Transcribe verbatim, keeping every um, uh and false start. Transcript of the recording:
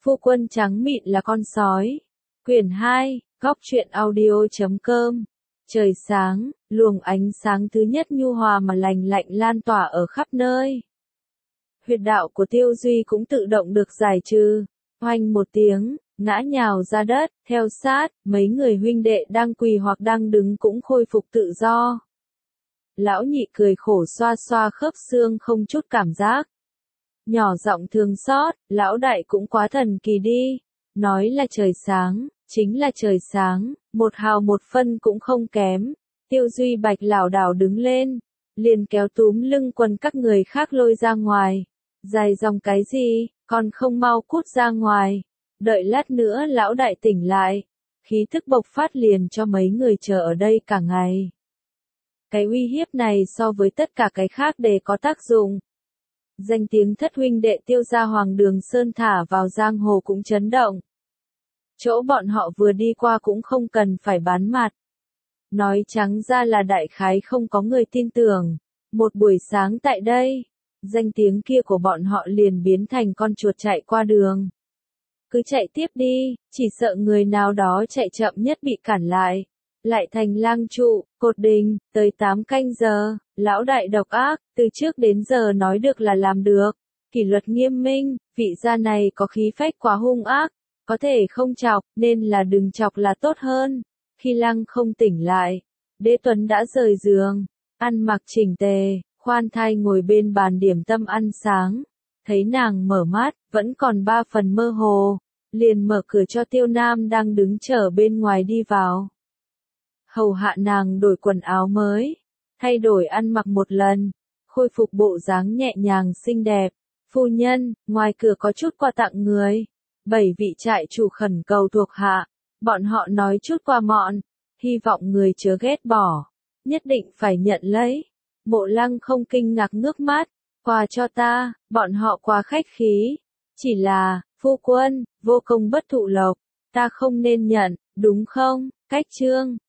Phu quân trắng mịn là con sói. Quyển hai, góc truyện audio chấm com. Trời sáng, luồng ánh sáng thứ nhất nhu hòa mà lành lạnh lan tỏa ở khắp nơi. Huyệt đạo của Tiêu Duy cũng tự động được giải trừ. Oanh một tiếng, ngã nhào ra đất, theo sát, mấy người huynh đệ đang quỳ hoặc đang đứng cũng khôi phục tự do. Lão nhị cười khổ xoa xoa khớp xương không chút cảm giác. Nhỏ giọng thương xót, lão đại cũng quá thần kỳ đi. Nói là trời sáng, chính là trời sáng, một hào một phân cũng không kém. Tiêu Duy Bạch lảo đảo đứng lên, liền kéo túm lưng quần các người khác lôi ra ngoài. Dài dòng cái gì, còn không mau cút ra ngoài. Đợi lát nữa lão đại tỉnh lại. Khí thức bộc phát liền cho mấy người chờ ở đây cả ngày. Cái uy hiếp này so với tất cả cái khác đều có tác dụng. Danh tiếng thất huynh đệ Tiêu gia Hoàng Đường Sơn thả vào giang hồ cũng chấn động. Chỗ bọn họ vừa đi qua cũng không cần phải bán mặt. Nói trắng ra là đại khái không có người tin tưởng. Một buổi sáng tại đây, danh tiếng kia của bọn họ liền biến thành con chuột chạy qua đường. Cứ chạy tiếp đi, chỉ sợ người nào đó chạy chậm nhất bị cản lại. Lại thành lang trụ, cột đình, tới tám canh giờ, lão đại độc ác, từ trước đến giờ nói được là làm được. Kỷ luật nghiêm minh, vị gia này có khí phách quá hung ác, có thể không chọc, nên là đừng chọc là tốt hơn. Khi Lăng không tỉnh lại, Đế Tuấn đã rời giường, ăn mặc chỉnh tề, khoan thai ngồi bên bàn điểm tâm ăn sáng. Thấy nàng mở mắt, vẫn còn ba phần mơ hồ, liền mở cửa cho Tiêu Nam đang đứng chờ bên ngoài đi vào. Hầu hạ nàng đổi quần áo mới, thay đổi ăn mặc một lần, khôi phục bộ dáng nhẹ nhàng xinh đẹp. Phu nhân, ngoài cửa có chút quà tặng người. Bảy vị trại chủ khẩn cầu thuộc hạ, bọn họ nói chút qua mọn, hy vọng người chớ ghét bỏ, nhất định phải nhận lấy. Mộ Lăng không kinh ngạc ngước mắt, quà cho ta, bọn họ quá khách khí. Chỉ là, phu quân, vô công bất thụ lộc, ta không nên nhận, đúng không? Cách chương